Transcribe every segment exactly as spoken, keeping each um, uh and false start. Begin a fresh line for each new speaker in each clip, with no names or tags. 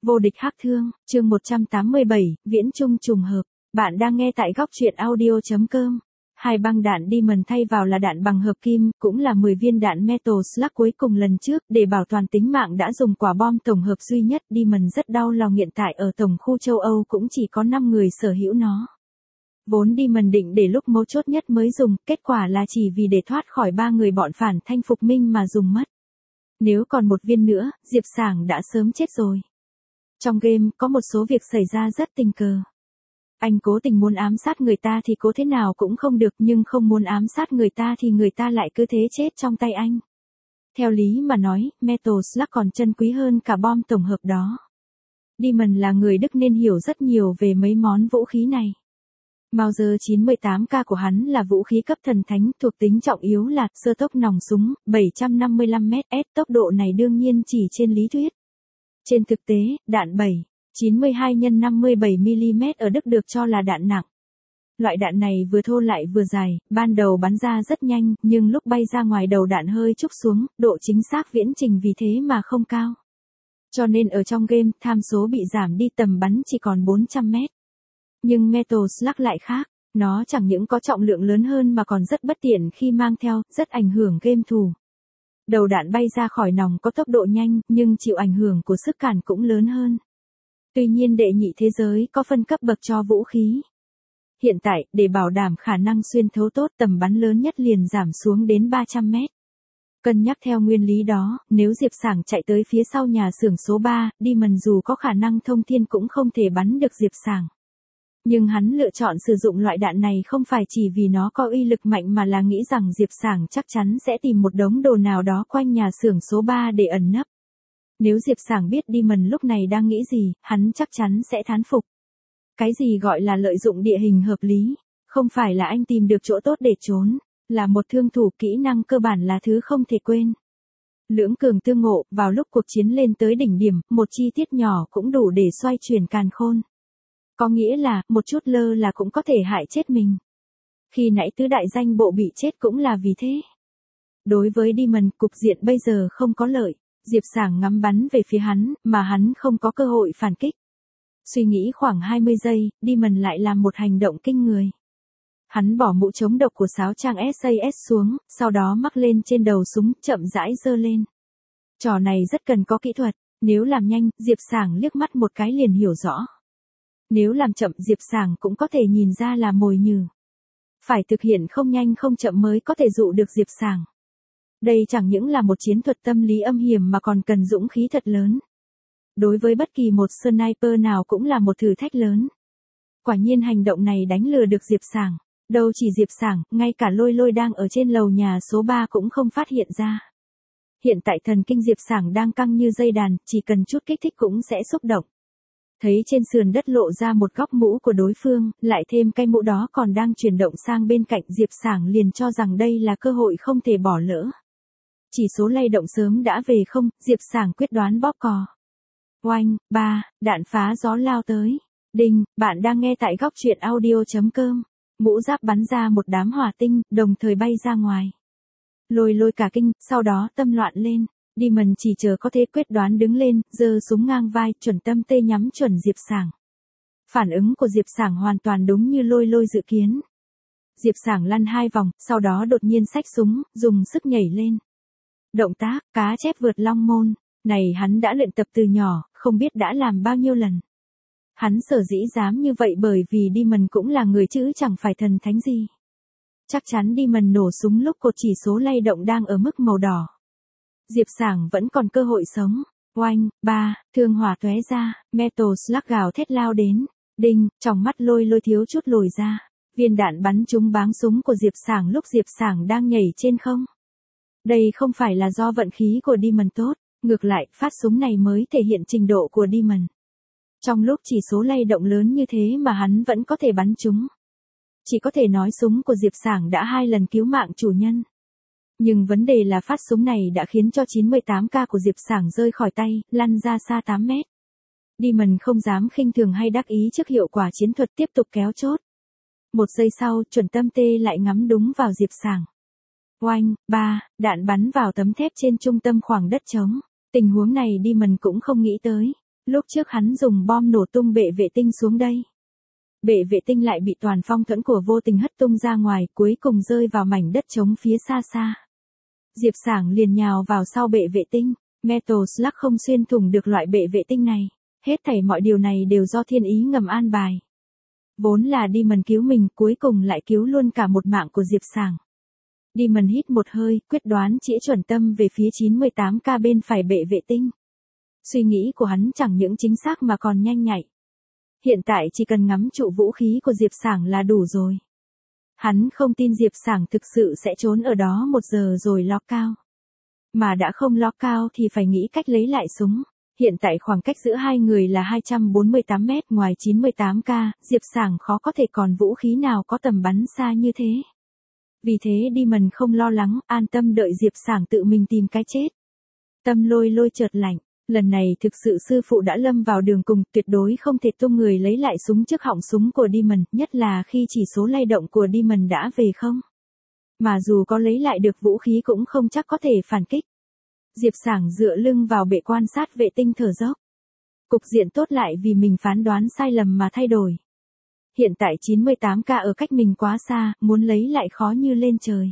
Vô địch hắc thương, chương một trăm tám mươi bảy, viễn trung trùng hợp. Bạn đang nghe tại góc truyện audio chấm com. Hai băng đạn Diamond thay vào là đạn bằng hợp kim, cũng là mười viên đạn Metal Slug cuối cùng lần trước, để bảo toàn tính mạng đã dùng quả bom tổng hợp duy nhất. Diamond rất đau lòng hiện tại ở tổng khu châu Âu cũng chỉ có năm người sở hữu nó. Vốn Diamond định để lúc mấu chốt nhất mới dùng, kết quả là chỉ vì để thoát khỏi ba người bọn phản thanh phục minh mà dùng mất. Nếu còn một viên nữa, Diệp Sảng đã sớm chết rồi. Trong game, có một số việc xảy ra rất tình cờ. Anh cố tình muốn ám sát người ta thì cố thế nào cũng không được, nhưng không muốn ám sát người ta thì người ta lại cứ thế chết trong tay anh. Theo lý mà nói, Metal Slug còn chân quý hơn cả bom tổng hợp đó. Diamond là người Đức nên hiểu rất nhiều về mấy món vũ khí này. Mauser chín mươi tám K của hắn là vũ khí cấp thần thánh, thuộc tính trọng yếu là sơ tốc nòng súng, bảy trăm năm mươi lăm mét s, tốc độ này đương nhiên chỉ trên lý thuyết. Trên thực tế, đạn bảy, chín mươi hai nhân năm mươi bảy mi-li-mét ở Đức được cho là đạn nặng. Loại đạn này vừa thô lại vừa dài, ban đầu bắn ra rất nhanh, nhưng lúc bay ra ngoài đầu đạn hơi trúc xuống, độ chính xác viễn trình vì thế mà không cao. Cho nên ở trong game, tham số bị giảm đi, tầm bắn chỉ còn bốn trăm mét. Nhưng Metal Slug lại khác, nó chẳng những có trọng lượng lớn hơn mà còn rất bất tiện khi mang theo, rất ảnh hưởng game thủ. Đầu đạn bay ra khỏi nòng có tốc độ nhanh, nhưng chịu ảnh hưởng của sức cản cũng lớn hơn. Tuy nhiên đệ nhị thế giới có phân cấp bậc cho vũ khí. Hiện tại, để bảo đảm khả năng xuyên thấu tốt, tầm bắn lớn nhất liền giảm xuống đến ba trăm mét. Cân nhắc theo nguyên lý đó, nếu Diệp Sảng chạy tới phía sau nhà xưởng số ba, Diamond dù có khả năng thông thiên cũng không thể bắn được Diệp Sảng. Nhưng hắn lựa chọn sử dụng loại đạn này không phải chỉ vì nó có uy lực mạnh mà là nghĩ rằng Diệp Sảng chắc chắn sẽ tìm một đống đồ nào đó quanh nhà xưởng số ba để ẩn nấp. Nếu Diệp Sảng biết Diamond lúc này đang nghĩ gì, hắn chắc chắn sẽ thán phục. Cái gì gọi là lợi dụng địa hình hợp lý, không phải là anh tìm được chỗ tốt để trốn, là một thương thủ, kỹ năng cơ bản là thứ không thể quên. Lưỡng cường tương ngộ, vào lúc cuộc chiến lên tới đỉnh điểm, một chi tiết nhỏ cũng đủ để xoay chuyển càn khôn. Có nghĩa là, một chút lơ là cũng có thể hại chết mình. Khi nãy tứ đại danh bộ bị chết cũng là vì thế. Đối với Diamond, cục diện bây giờ không có lợi. Diệp Sảng ngắm bắn về phía hắn, mà hắn không có cơ hội phản kích. Suy nghĩ khoảng hai mươi giây, Diamond lại làm một hành động kinh người. Hắn bỏ mũ chống độc của sáo trang ét a ét xuống, sau đó mắc lên trên đầu súng, chậm rãi giơ lên. Trò này rất cần có kỹ thuật, nếu làm nhanh, Diệp Sảng liếc mắt một cái liền hiểu rõ. Nếu làm chậm, Diệp Sảng cũng có thể nhìn ra là mồi nhử. Phải thực hiện không nhanh không chậm mới có thể dụ được Diệp Sảng. Đây chẳng những là một chiến thuật tâm lý âm hiểm mà còn cần dũng khí thật lớn. Đối với bất kỳ một sniper nào cũng là một thử thách lớn. Quả nhiên hành động này đánh lừa được Diệp Sảng. Đâu chỉ Diệp Sảng, ngay cả Lôi Lôi đang ở trên lầu nhà số ba cũng không phát hiện ra. Hiện tại thần kinh Diệp Sảng đang căng như dây đàn, chỉ cần chút kích thích cũng sẽ xúc động. Thấy trên sườn đất lộ ra một góc mũ của đối phương, lại thêm cái mũ đó còn đang chuyển động sang bên cạnh, Diệp Sảng liền cho rằng đây là cơ hội không thể bỏ lỡ. Chỉ số lay động sớm đã về không, Diệp Sảng quyết đoán bóp cò. Oanh, ba, đạn phá gió lao tới. Đinh, bạn đang nghe tại góc truyện audio chấm com. Mũ giáp bắn ra một đám hỏa tinh, đồng thời bay ra ngoài. Lôi Lôi cả kinh, sau đó tâm loạn lên. Diamond chỉ chờ có thế quyết đoán đứng lên, giơ súng ngang vai, chuẩn tâm tê nhắm chuẩn Diệp Sảng. Phản ứng của Diệp Sảng hoàn toàn đúng như Lôi Lôi dự kiến. Diệp Sảng lăn hai vòng, sau đó đột nhiên xách súng, dùng sức nhảy lên. Động tác, cá chép vượt long môn, này hắn đã luyện tập từ nhỏ, không biết đã làm bao nhiêu lần. Hắn sở dĩ dám như vậy bởi vì Diamond cũng là người chứ chẳng phải thần thánh gì. Chắc chắn Diamond nổ súng lúc cột chỉ số lay động đang ở mức màu đỏ. Diệp Sảng vẫn còn cơ hội sống. Oanh, ba, thương hỏa tóe ra, Metal Slug gào thét lao đến. Đinh, trong mắt Lôi Lôi thiếu chút lồi ra. Viên đạn bắn trúng báng súng của Diệp Sảng lúc Diệp Sảng đang nhảy trên không. Đây không phải là do vận khí của Diamond tốt, ngược lại, phát súng này mới thể hiện trình độ của Diamond. Trong lúc chỉ số lay động lớn như thế mà hắn vẫn có thể bắn trúng. Chỉ có thể nói súng của Diệp Sảng đã hai lần cứu mạng chủ nhân. Nhưng vấn đề là phát súng này đã khiến cho chín mươi tám K của Diệp Sảng rơi khỏi tay, lăn ra xa tám mét. Diamond không dám khinh thường hay đắc ý trước hiệu quả chiến thuật, tiếp tục kéo chốt. Một giây sau, chuẩn tâm tê lại ngắm đúng vào Diệp Sảng. Oanh, ba, đạn bắn vào tấm thép trên trung tâm khoảng đất trống. Tình huống này Diamond cũng không nghĩ tới. Lúc trước hắn dùng bom nổ tung bệ vệ tinh xuống đây. Bệ vệ tinh lại bị toàn phong thuẫn của vô tình hất tung ra ngoài, cuối cùng rơi vào mảnh đất trống phía xa xa. Diệp Sảng liền nhào vào sau bệ vệ tinh, Metal Slug không xuyên thủng được loại bệ vệ tinh này. Hết thảy mọi điều này đều do thiên ý ngầm an bài. Vốn là Demon cứu mình, cuối cùng lại cứu luôn cả một mạng của Diệp Sảng. Demon hít một hơi, quyết đoán chĩa chuẩn tâm về phía chín mươi tám K bên phải bệ vệ tinh. Suy nghĩ của hắn chẳng những chính xác mà còn nhanh nhạy. Hiện tại chỉ cần ngắm trụ vũ khí của Diệp Sảng là đủ rồi. Hắn không tin Diệp Sảng thực sự sẽ trốn ở đó một giờ rồi lock cao. Mà đã không lock cao thì phải nghĩ cách lấy lại súng. Hiện tại khoảng cách giữa hai người là hai trăm bốn mươi tám mét, ngoài chín mươi tám K, Diệp Sảng khó có thể còn vũ khí nào có tầm bắn xa như thế. Vì thế Demon không lo lắng, an tâm đợi Diệp Sảng tự mình tìm cái chết. Tâm Lôi Lôi chợt lạnh, lần này thực sự sư phụ đã lâm vào đường cùng, tuyệt đối không thể tung người lấy lại súng trước họng súng của Demon, nhất là khi chỉ số lay động của Demon đã về không. Mà dù có lấy lại được vũ khí cũng không chắc có thể phản kích. Diệp Sảng dựa lưng vào bệ quan sát vệ tinh thở dốc. Cục diện tốt lại vì mình phán đoán sai lầm mà thay đổi. Hiện tại chín mươi tám K ở cách mình quá xa, muốn lấy lại khó như lên trời.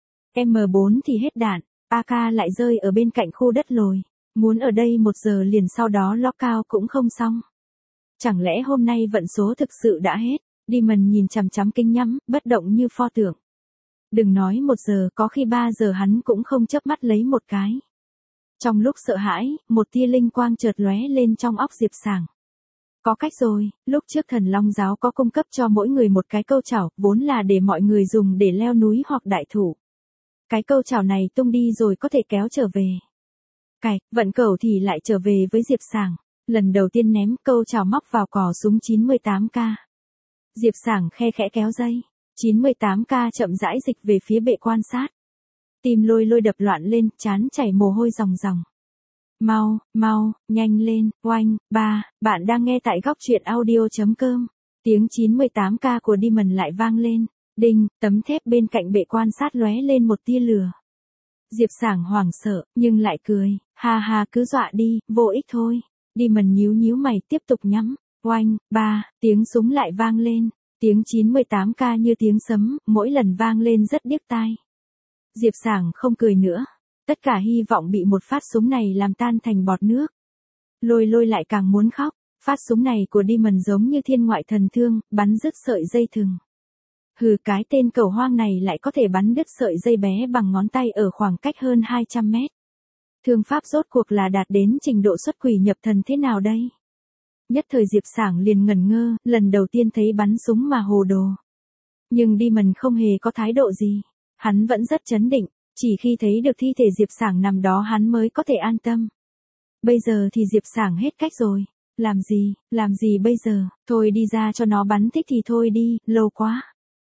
M bốn thì hết đạn, a ca lại rơi ở bên cạnh khu đất lồi. Muốn ở đây một giờ liền sau đó lock cao cũng không xong. Chẳng lẽ hôm nay vận số thực sự đã hết? Demon nhìn chằm chằm kính nhắm, bất động như pho tượng. Đừng nói một giờ, có khi ba giờ hắn cũng không chớp mắt lấy một cái. Trong lúc sợ hãi, một tia linh quang chợt lóe lên trong óc Diệp Sảng. Có cách rồi, lúc trước Thần Long giáo có cung cấp cho mỗi người một cái câu chảo, vốn là để mọi người dùng để leo núi hoặc đại thủ. Cái câu chảo này tung đi rồi có thể kéo trở về. Cày, vận cẩu thì lại trở về với Diệp Sảng. Lần đầu tiên ném câu chảo móc vào cò súng chín mươi tám K. Diệp Sảng khe khẽ kéo dây. chín mươi tám K chậm rãi dịch về phía bệ quan sát. Tim Lôi Lôi đập loạn lên, trán chảy mồ hôi ròng ròng. Mau, mau, nhanh lên, oanh, ba, bạn đang nghe tại góc truyện audio chấm com. Tiếng chín mươi tám K của Demon lại vang lên. Đinh, tấm thép bên cạnh bệ quan sát lóe lên một tia lửa. Diệp Sảng hoảng sợ, nhưng lại cười, ha ha cứ dọa đi, vô ích thôi. Demon nhíu nhíu mày tiếp tục nhắm. Oanh, ba, tiếng súng lại vang lên. Tiếng chín mươi tám K như tiếng sấm, mỗi lần vang lên rất điếc tai. Diệp Sảng không cười nữa. Tất cả hy vọng bị một phát súng này làm tan thành bọt nước. Lôi Lôi lại càng muốn khóc. Phát súng này của Demon giống như thiên ngoại thần thương, bắn đứt sợi dây thừng. Hừ, cái tên cẩu hoang này lại có thể bắn đứt sợi dây bé bằng ngón tay ở khoảng cách hơn hai trăm mét. Thương pháp rốt cuộc là đạt đến trình độ xuất quỷ nhập thần thế nào đây? Nhất thời Diệp Sảng liền ngẩn ngơ, lần đầu tiên thấy bắn súng mà hồ đồ. Nhưng Demon không hề có thái độ gì. Hắn vẫn rất trấn định, chỉ khi thấy được thi thể Diệp Sảng nằm đó hắn mới có thể an tâm. Bây giờ thì Diệp Sảng hết cách rồi. Làm gì, làm gì bây giờ, thôi đi ra cho nó bắn thích thì thôi đi, lâu quá.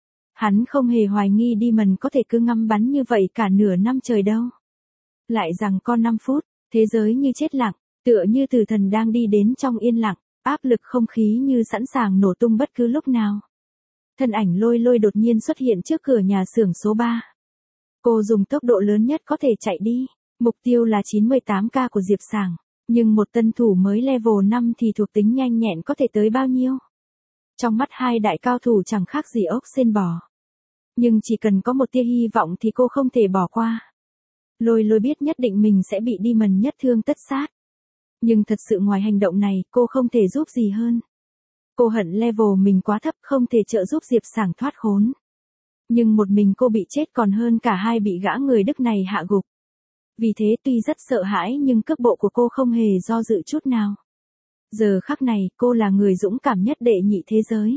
Hắn không hề hoài nghi Demon có thể cứ ngắm bắn như vậy cả nửa năm trời đâu. Lại rằng con năm phút, thế giới như chết lặng, tựa như tử thần đang đi đến trong yên lặng, áp lực không khí như sẵn sàng nổ tung bất cứ lúc nào. Thân ảnh Lôi Lôi đột nhiên xuất hiện trước cửa nhà xưởng số ba. Cô dùng tốc độ lớn nhất có thể chạy đi, mục tiêu là chín mươi tám K của Diệp Sảng, nhưng một tân thủ mới level năm thì thuộc tính nhanh nhẹn có thể tới bao nhiêu? Trong mắt hai đại cao thủ chẳng khác gì ốc sên bò. Nhưng chỉ cần có một tia hy vọng thì cô không thể bỏ qua. Lôi Lôi biết nhất định mình sẽ bị Demon nhất thương tất sát. Nhưng thật sự ngoài hành động này cô không thể giúp gì hơn. Cô hận level mình quá thấp không thể trợ giúp Diệp Sảng thoát khốn. Nhưng một mình cô bị chết còn hơn cả hai bị gã người Đức này hạ gục. Vì thế tuy rất sợ hãi nhưng cước bộ của cô không hề do dự chút nào. Giờ khắc này cô là người dũng cảm nhất đệ nhị thế giới.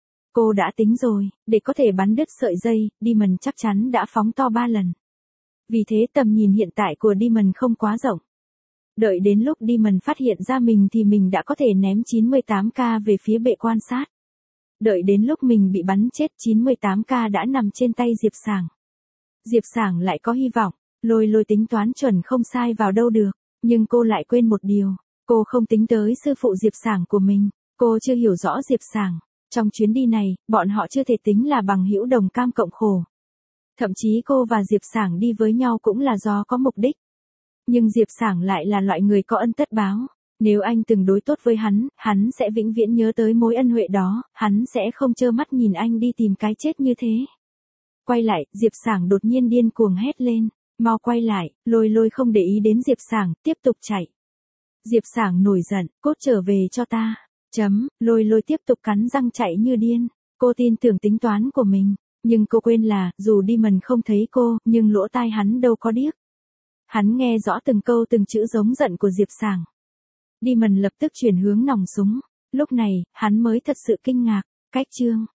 Cô đã tính rồi, để có thể bắn đứt sợi dây, Demon chắc chắn đã phóng to ba lần. Vì thế tầm nhìn hiện tại của Demon không quá rộng. Đợi đến lúc Demon phát hiện ra mình thì mình đã có thể ném chín mươi tám K về phía bệ quan sát. Đợi đến lúc mình bị bắn chết chín mươi tám K đã nằm trên tay Diệp Sảng. Diệp Sảng lại có hy vọng, Lôi Lôi tính toán chuẩn không sai vào đâu được, nhưng cô lại quên một điều, cô không tính tới sư phụ Diệp Sảng của mình, cô chưa hiểu rõ Diệp Sảng. Trong chuyến đi này, bọn họ chưa thể tính là bằng hữu đồng cam cộng khổ. Thậm chí cô và Diệp Sảng đi với nhau cũng là do có mục đích. Nhưng Diệp Sảng lại là loại người có ân tất báo. Nếu anh từng đối tốt với hắn, hắn sẽ vĩnh viễn nhớ tới mối ân huệ đó, hắn sẽ không trơ mắt nhìn anh đi tìm cái chết như thế. Quay lại, Diệp Sảng đột nhiên điên cuồng hét lên. Mau quay lại, Lôi Lôi không để ý đến Diệp Sảng, tiếp tục chạy. Diệp Sảng nổi giận, cốt trở về cho ta. Chấm, Lôi Lôi tiếp tục cắn răng chạy như điên. Cô tin tưởng tính toán của mình, nhưng cô quên là, dù Demon không thấy cô, nhưng lỗ tai hắn đâu có điếc. Hắn nghe rõ từng câu từng chữ giống giận của Diệp Sảng. Demon lập tức chuyển hướng nòng súng. Lúc này, hắn mới thật sự kinh ngạc. Cách chương